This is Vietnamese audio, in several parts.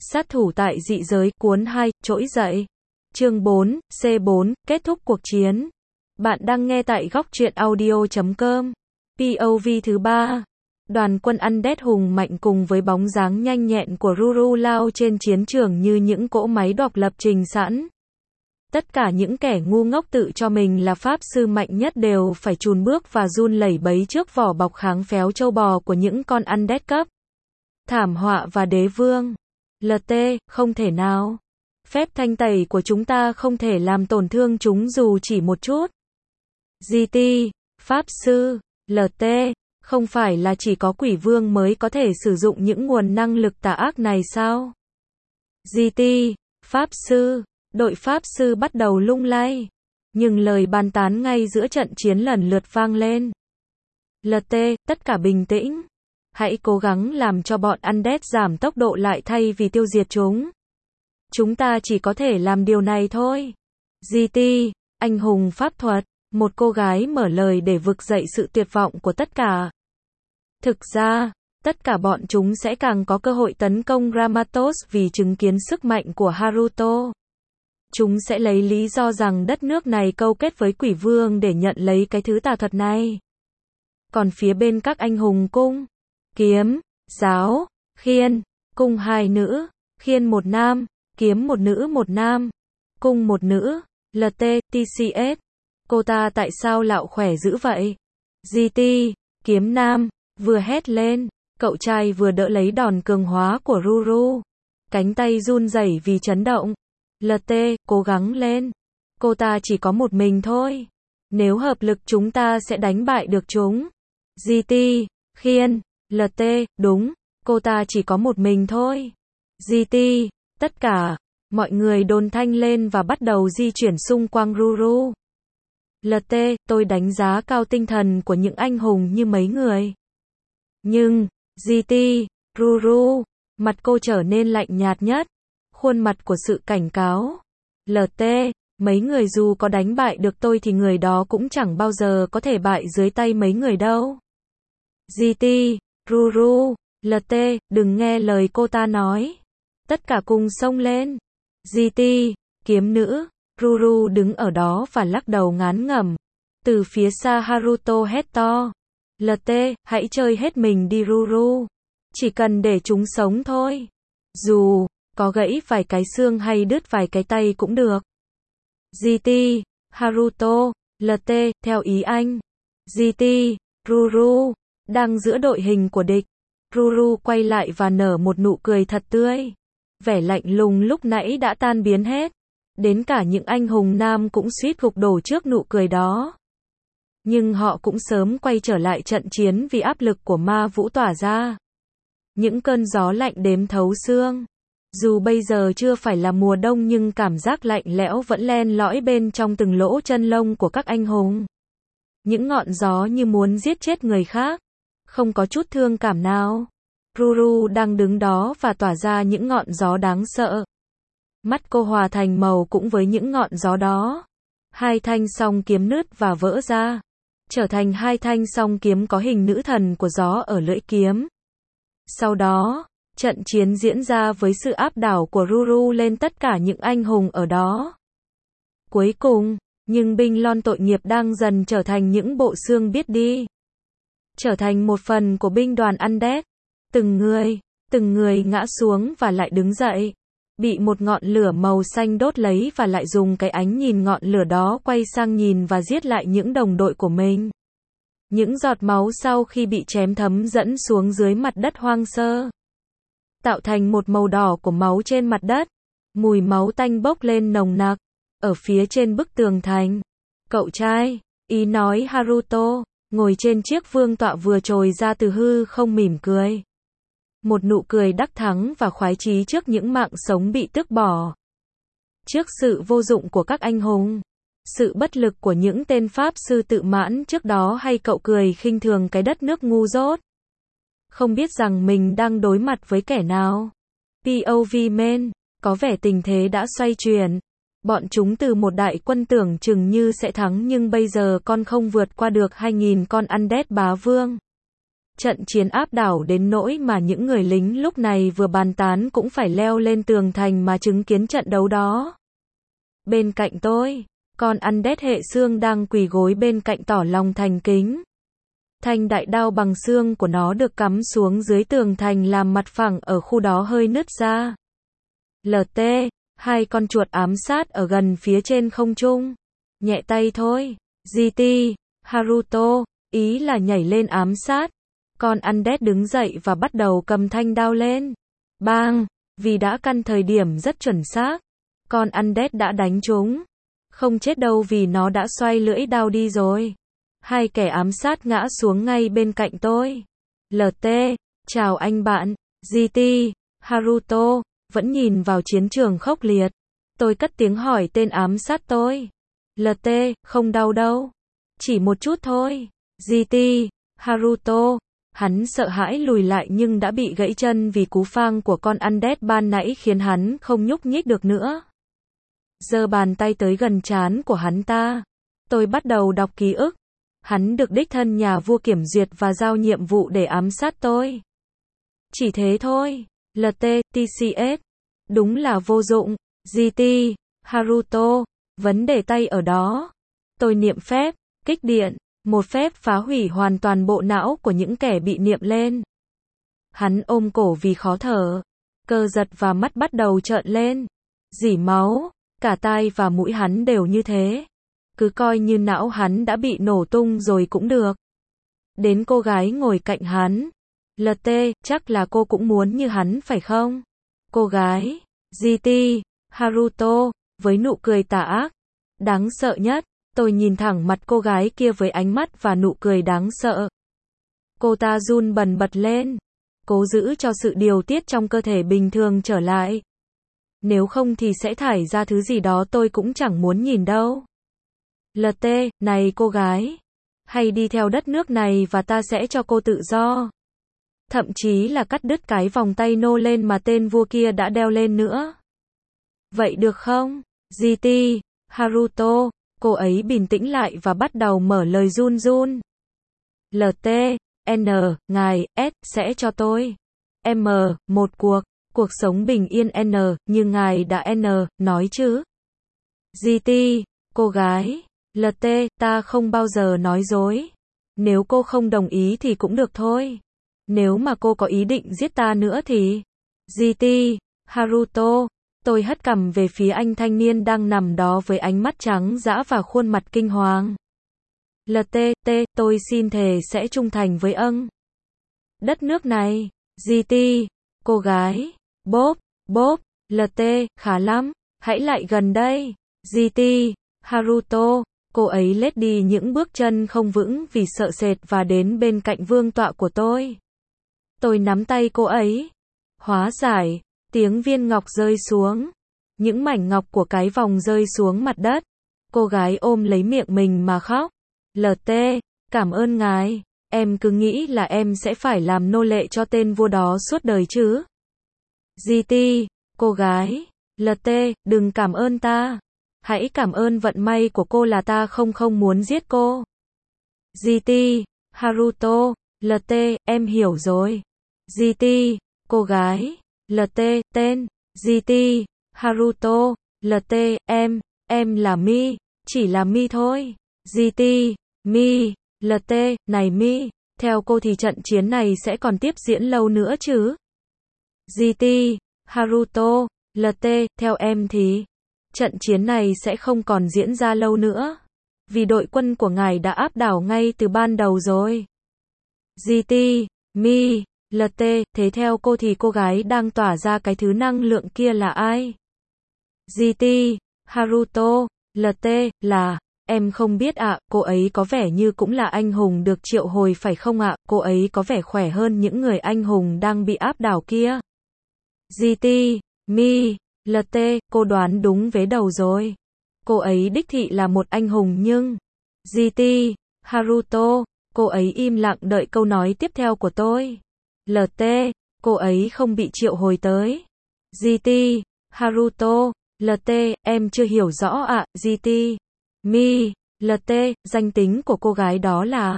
Sát thủ tại dị giới, cuốn 2, trỗi dậy. Chương 4, C4, kết thúc cuộc chiến. Bạn đang nghe tại góc truyện audio.com. POV thứ 3. Đoàn quân Undead hùng mạnh cùng với bóng dáng nhanh nhẹn của Ruru lao trên chiến trường như những cỗ máy độc lập trình sẵn. Tất cả những kẻ ngu ngốc tự cho mình là pháp sư mạnh nhất đều phải chùn bước và run lẩy bẩy trước vỏ bọc kháng phéo trâu bò của những con Undead cấp thảm họa và đế vương. LT, không thể nào. Phép thanh tẩy của chúng ta không thể làm tổn thương chúng dù chỉ một chút. GT, pháp sư, LT, không phải là chỉ có quỷ vương mới có thể sử dụng những nguồn năng lực tà ác này sao? GT, pháp sư, đội pháp sư bắt đầu lung lay. Nhưng lời bàn tán ngay giữa trận chiến lần lượt vang lên. LT, tất cả bình tĩnh. Hãy cố gắng làm cho bọn Undead giảm tốc độ lại thay vì tiêu diệt chúng. Chúng ta chỉ có thể làm điều này thôi. GT, anh hùng pháp thuật, một cô gái mở lời để vực dậy sự tuyệt vọng của tất cả. Thực ra, tất cả bọn chúng sẽ càng có cơ hội tấn công Ramatos vì chứng kiến sức mạnh của Haruto. Chúng sẽ lấy lý do rằng đất nước này câu kết với quỷ vương để nhận lấy cái thứ tà thuật này. Còn phía bên các anh hùng cung, kiếm, giáo, khiên, cung hai nữ, khiên một nam, kiếm một nữ một nam, cung một nữ, LT, TCS. Cô ta tại sao lạo khỏe dữ vậy? GT, kiếm nam, vừa hét lên, cậu trai vừa đỡ lấy đòn cường hóa của Ruru. Cánh tay run rẩy vì chấn động. LT, cố gắng lên. Cô ta chỉ có một mình thôi. Nếu hợp lực chúng ta sẽ đánh bại được chúng. GT, khiên, LT, đúng, cô ta chỉ có một mình thôi. GT, tất cả, mọi người đồn thanh lên và bắt đầu di chuyển xung quanh Ruru. LT, tôi đánh giá cao tinh thần của những anh hùng như mấy người. Nhưng, GT, Ruru, mặt cô trở nên lạnh nhạt nhất. Khuôn mặt của sự cảnh cáo. LT, mấy người dù có đánh bại được tôi thì người đó cũng chẳng bao giờ có thể bại dưới tay mấy người đâu. GT, Ruru, LT, đừng nghe lời cô ta nói. Tất cả cùng xông lên. GT, kiếm nữ, Ruru đứng ở đó và lắc đầu ngán ngẩm. Từ phía xa Haruto hét to. LT, hãy chơi hết mình đi Ruru. Chỉ cần để chúng sống thôi. Dù có gãy vài cái xương hay đứt vài cái tay cũng được. GT, Haruto, LT, theo ý anh. GT, Ruru, đang giữa đội hình của địch. Ruru quay lại và nở một nụ cười thật tươi. Vẻ lạnh lùng lúc nãy đã tan biến hết. Đến cả những anh hùng nam cũng suýt gục đổ trước nụ cười đó. Nhưng họ cũng sớm quay trở lại trận chiến vì áp lực của ma vũ tỏa ra. Những cơn gió lạnh đếm thấu xương. Dù bây giờ chưa phải là mùa đông nhưng cảm giác lạnh lẽo vẫn len lỏi bên trong từng lỗ chân lông của các anh hùng. Những ngọn gió như muốn giết chết người khác. Không có chút thương cảm nào. Ruru đang đứng đó và tỏa ra những ngọn gió đáng sợ. Mắt cô hòa thành màu cũng với những ngọn gió đó. Hai thanh song kiếm nứt và vỡ ra. Trở thành hai thanh song kiếm có hình nữ thần của gió ở lưỡi kiếm. Sau đó, trận chiến diễn ra với sự áp đảo của Ruru lên tất cả những anh hùng ở đó. Cuối cùng, nhưng binh lon tội nghiệp đang dần trở thành những bộ xương biết đi. Trở thành một phần của binh đoàn Undead. Từng người ngã xuống và lại đứng dậy. Bị một ngọn lửa màu xanh đốt lấy và lại dùng cái ánh nhìn ngọn lửa đó quay sang nhìn và giết lại những đồng đội của mình. Những giọt máu sau khi bị chém thấm dẫn xuống dưới mặt đất hoang sơ. Tạo thành một màu đỏ của máu trên mặt đất. Mùi máu tanh bốc lên nồng nặc. Ở phía trên bức tường thành. Cậu trai, ý nói Haruto, ngồi trên chiếc vương tọa vừa trồi ra từ hư không mỉm cười. Một nụ cười đắc thắng và khoái chí trước những mạng sống bị tước bỏ. Trước sự vô dụng của các anh hùng. Sự bất lực của những tên pháp sư tự mãn trước đó hay cậu cười khinh thường cái đất nước ngu dốt. Không biết rằng mình đang đối mặt với kẻ nào. POV men, có vẻ tình thế đã xoay chuyển. Bọn chúng từ một đại quân tưởng chừng như sẽ thắng nhưng bây giờ con không vượt qua được 2.000 con Undead bá vương. Trận chiến áp đảo đến nỗi mà những người lính lúc này vừa bàn tán cũng phải leo lên tường thành mà chứng kiến trận đấu đó. Bên cạnh tôi, con Undead hệ xương đang quỳ gối bên cạnh tỏ lòng thành kính. Thanh đại đao bằng xương của nó được cắm xuống dưới tường thành làm mặt phẳng ở khu đó hơi nứt ra. LT, hai con chuột ám sát ở gần phía trên không trung. Nhẹ tay thôi. GT, Haruto, ý là nhảy lên ám sát. Con Undead đứng dậy và bắt đầu cầm thanh đao lên. Bang, vì đã căn thời điểm rất chuẩn xác. Con Undead đã đánh trúng. Không chết đâu vì nó đã xoay lưỡi đao đi rồi. Hai kẻ ám sát ngã xuống ngay bên cạnh tôi. LT, chào anh bạn. GT, Haruto, vẫn nhìn vào chiến trường khốc liệt. Tôi cất tiếng hỏi tên ám sát tôi. LT, không đau đâu. Chỉ một chút thôi. GT, Haruto, hắn sợ hãi lùi lại nhưng đã bị gãy chân vì cú phang của con Undead ban nãy khiến hắn không nhúc nhích được nữa. Giơ bàn tay tới gần trán của hắn ta. Tôi bắt đầu đọc ký ức. Hắn được đích thân nhà vua kiểm duyệt và giao nhiệm vụ để ám sát tôi. Chỉ thế thôi. LT, TCS. Đúng là vô dụng. GT, Haruto, vấn đề tay ở đó. Tôi niệm phép, kích điện, một phép phá hủy hoàn toàn bộ não của những kẻ bị niệm lên. Hắn ôm cổ vì khó thở. Cơ giật và mắt bắt đầu trợn lên. Rỉ máu, cả tai và mũi hắn đều như thế. Cứ coi như não hắn đã bị nổ tung rồi cũng được. Đến cô gái ngồi cạnh hắn. LT, chắc là cô cũng muốn như hắn phải không? Cô gái. GT, Haruto, với nụ cười tà ác. Đáng sợ nhất, tôi nhìn thẳng mặt cô gái kia với ánh mắt và nụ cười đáng sợ. Cô ta run bần bật lên. Cố giữ cho sự điều tiết trong cơ thể bình thường trở lại. Nếu không thì sẽ thải ra thứ gì đó tôi cũng chẳng muốn nhìn đâu. LT, này cô gái. Hay đi theo đất nước này và ta sẽ cho cô tự do. Thậm chí là cắt đứt cái vòng tay nô lên mà tên vua kia đã đeo lên nữa. Vậy được không? GT, Haruto, cô ấy bình tĩnh lại và bắt đầu mở lời run run. LT, N, ngài, S, sẽ cho tôi. M, một cuộc sống bình yên N, như ngài đã N, nói chứ. GT, cô gái. LT, ta không bao giờ nói dối. Nếu cô không đồng ý thì cũng được thôi. Nếu mà cô có ý định giết ta nữa thì... GT, Haruto, tôi hất cằm về phía anh thanh niên đang nằm đó với ánh mắt trắng dã và khuôn mặt kinh hoàng. LT, tôi xin thề sẽ trung thành với đất nước này. GT, cô gái. Bốp, LT, khá lắm, hãy lại gần đây. GT, Haruto, cô ấy lết đi những bước chân không vững vì sợ sệt và đến bên cạnh vương tọa của tôi. Tôi nắm tay cô ấy. Hóa giải, tiếng viên ngọc rơi xuống. Những mảnh ngọc của cái vòng rơi xuống mặt đất. Cô gái ôm lấy miệng mình mà khóc. LT, cảm ơn ngài. Em cứ nghĩ là em sẽ phải làm nô lệ cho tên vua đó suốt đời chứ. GT, cô gái. LT, đừng cảm ơn ta. Hãy cảm ơn vận may của cô là ta không muốn giết cô. GT, Haruto, LT, em hiểu rồi. GT, cô gái. LT, tên. GT, Haruto, LT, em là Mi, chỉ là Mi thôi. GT, Mi, LT, này Mi, theo cô thì trận chiến này sẽ còn tiếp diễn lâu nữa chứ? GT, Haruto, LT, theo em thì trận chiến này sẽ không còn diễn ra lâu nữa. Vì đội quân của ngài đã áp đảo ngay từ ban đầu rồi. GT, Mi, LT, thế theo cô thì cô gái đang tỏa ra cái thứ năng lượng kia là ai? GT, Haruto, LT, là, em không biết ạ, cô ấy có vẻ như cũng là anh hùng được triệu hồi phải không ạ, cô ấy có vẻ khỏe hơn những người anh hùng đang bị áp đảo kia. GT, Mi, LT, cô đoán đúng vế đầu rồi. Cô ấy đích thị là một anh hùng nhưng... GT, Haruto, cô ấy im lặng đợi câu nói tiếp theo của tôi. LT, cô ấy không bị triệu hồi tới. GT, Haruto, LT, em chưa hiểu rõ ạ. GT, Mi, LT, danh tính của cô gái đó là...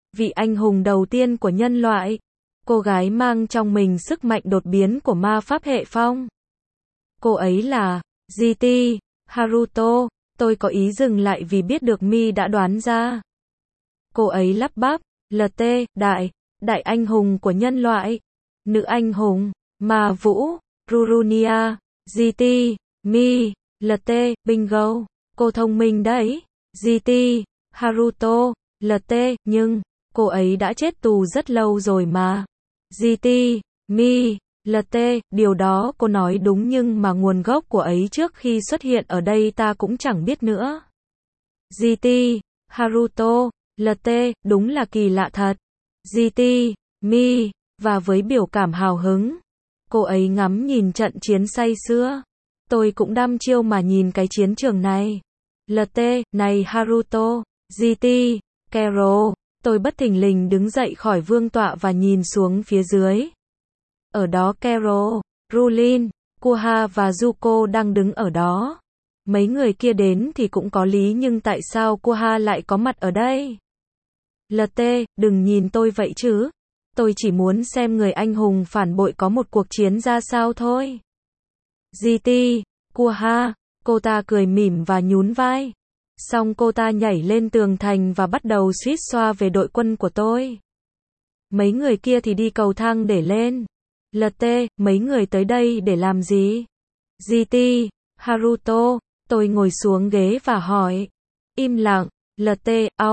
vị anh hùng đầu tiên của nhân loại. Cô gái mang trong mình sức mạnh đột biến của ma pháp hệ phong. Cô ấy là GT Haruto. Tôi có ý dừng lại vì biết được Mi đã đoán ra. Cô ấy lắp bắp, LT, đại anh hùng của nhân loại. Nữ anh hùng, Ma Vũ, Rurunia, GT, Mi, LT, bingo. Cô thông minh đấy. GT, Haruto, LT, nhưng, cô ấy đã chết tù rất lâu rồi mà. GT, Mi, LT, điều đó cô nói đúng nhưng mà nguồn gốc của ấy trước khi xuất hiện ở đây ta cũng chẳng biết nữa. GT, Haruto, LT, đúng là kỳ lạ thật. GT, Mi, và với biểu cảm hào hứng, cô ấy ngắm nhìn trận chiến say sưa. Tôi cũng đăm chiêu mà nhìn cái chiến trường này. LT, này Haruto, GT, Kero, tôi bất thình lình đứng dậy khỏi vương tọa và nhìn xuống phía dưới. Ở đó Kero, Rulin, Kuha và Zuko đang đứng ở đó. Mấy người kia đến thì cũng có lý nhưng tại sao Kuha lại có mặt ở đây? LT, đừng nhìn tôi vậy chứ. Tôi chỉ muốn xem người anh hùng phản bội có một cuộc chiến ra sao thôi. GT, Kuha, cô ta cười mỉm và nhún vai. Xong cô ta nhảy lên tường thành và bắt đầu suýt xoa về đội quân của tôi. Mấy người kia thì đi cầu thang để lên. LT, mấy người tới đây để làm gì? GT, Haruto, tôi ngồi xuống ghế và hỏi. Im lặng, LT,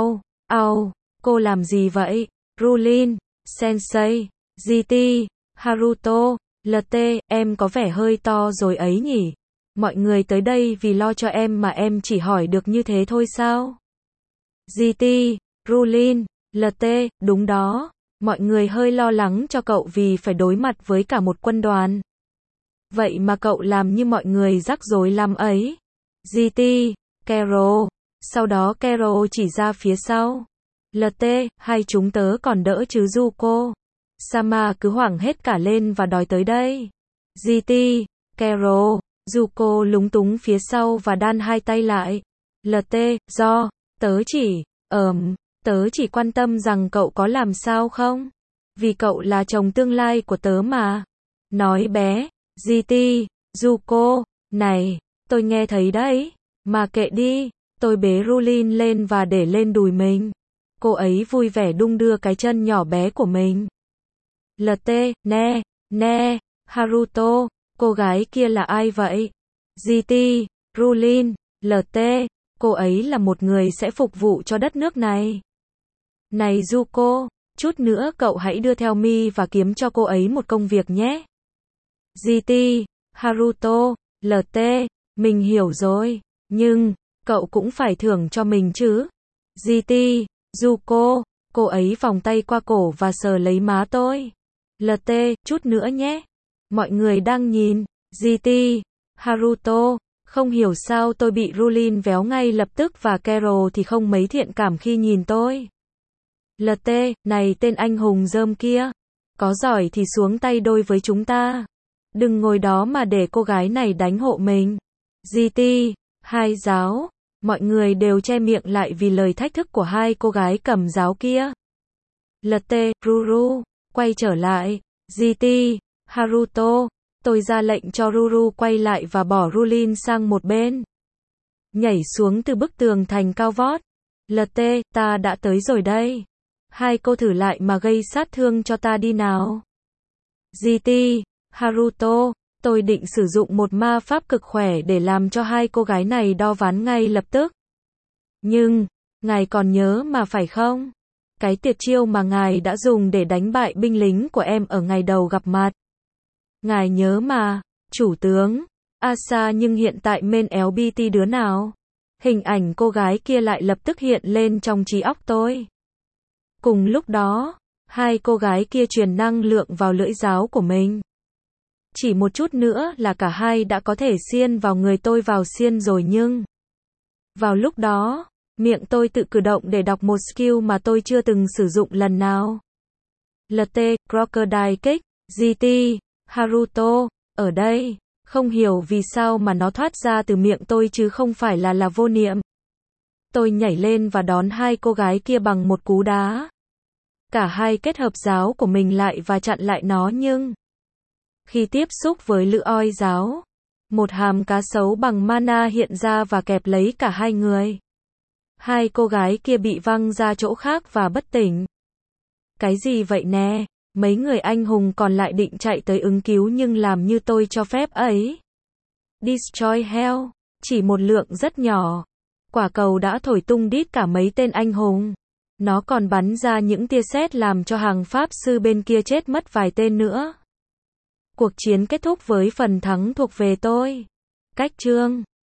cô làm gì vậy? Rulin, Sensei, GT, Haruto, LT, em có vẻ hơi to rồi ấy nhỉ? Mọi người tới đây vì lo cho em mà em chỉ hỏi được như thế thôi sao? GT, Rulin, LT, đúng đó. Mọi người hơi lo lắng cho cậu vì phải đối mặt với cả một quân đoàn. Vậy mà cậu làm như mọi người rắc rối lắm ấy. GT, Kero. Sau đó Kero chỉ ra phía sau. LT, hai chúng tớ còn đỡ chứ Zuko. Sama cứ hoảng hết cả lên và đòi tới đây. GT, Kero. Zuko lúng túng phía sau và đan hai tay lại. LT, tớ chỉ quan tâm rằng cậu có làm sao không? Vì cậu là chồng tương lai của tớ mà. Nói bé, GT, Zuko, này, tôi nghe thấy đấy. Mà kệ đi, tôi bế Rulin lên và để lên đùi mình. Cô ấy vui vẻ đung đưa cái chân nhỏ bé của mình. LT, nè, Haruto, cô gái kia là ai vậy? GT, Rulin, LT, cô ấy là một người sẽ phục vụ cho đất nước này. Này Zuko, chút nữa cậu hãy đưa theo Mi và kiếm cho cô ấy một công việc nhé. GT, Haruto, LT, mình hiểu rồi, nhưng, cậu cũng phải thưởng cho mình chứ. GT, Zuko, cô ấy vòng tay qua cổ và sờ lấy má tôi. LT, chút nữa nhé. Mọi người đang nhìn. GT, Haruto, không hiểu sao tôi bị Rulin véo ngay lập tức và Kero thì không mấy thiện cảm khi nhìn tôi. LT, này tên anh hùng rơm kia. Có giỏi thì xuống tay đôi với chúng ta. Đừng ngồi đó mà để cô gái này đánh hộ mình. GT, hai giáo. Mọi người đều che miệng lại vì lời thách thức của hai cô gái cầm giáo kia. LT, Ruru, quay trở lại. GT, Haruto, tôi ra lệnh cho Ruru quay lại và bỏ Rulin sang một bên. Nhảy xuống từ bức tường thành cao vót. LT, ta đã tới rồi đây. Hai cô thử lại mà gây sát thương cho ta đi nào. GT, Haruto, tôi định sử dụng một ma pháp cực khỏe để làm cho hai cô gái này đo ván ngay lập tức. Nhưng, ngài còn nhớ mà phải không? Cái tuyệt chiêu mà ngài đã dùng để đánh bại binh lính của em ở ngày đầu gặp mặt. Ngài nhớ mà, chủ tướng. Asa, nhưng hiện tại main LBT đứa nào? Hình ảnh cô gái kia lại lập tức hiện lên trong trí óc tôi. Cùng lúc đó, hai cô gái kia truyền năng lượng vào lưỡi giáo của mình. Chỉ một chút nữa là cả hai đã có thể xiên vào người tôi vào xiên rồi nhưng... Vào lúc đó, miệng tôi tự cử động để đọc một skill mà tôi chưa từng sử dụng lần nào. LT, Crocodile Kick, GT, Haruto, ở đây, không hiểu vì sao mà nó thoát ra từ miệng tôi chứ không phải là vô niệm. Tôi nhảy lên và đón hai cô gái kia bằng một cú đá. Cả hai kết hợp giáo của mình lại và chặn lại nó nhưng khi tiếp xúc với lưỡi oi giáo, một hàm cá sấu bằng mana hiện ra và kẹp lấy cả hai người. Hai cô gái kia bị văng ra chỗ khác và bất tỉnh. Cái gì vậy nè? Mấy người anh hùng còn lại định chạy tới ứng cứu nhưng làm như tôi cho phép ấy. Destroy Hell. Chỉ một lượng rất nhỏ. Quả cầu đã thổi tung đít cả mấy tên anh hùng. Nó còn bắn ra những tia sét làm cho hàng pháp sư bên kia chết mất vài tên nữa. Cuộc chiến kết thúc với phần thắng thuộc về tôi. Cách chương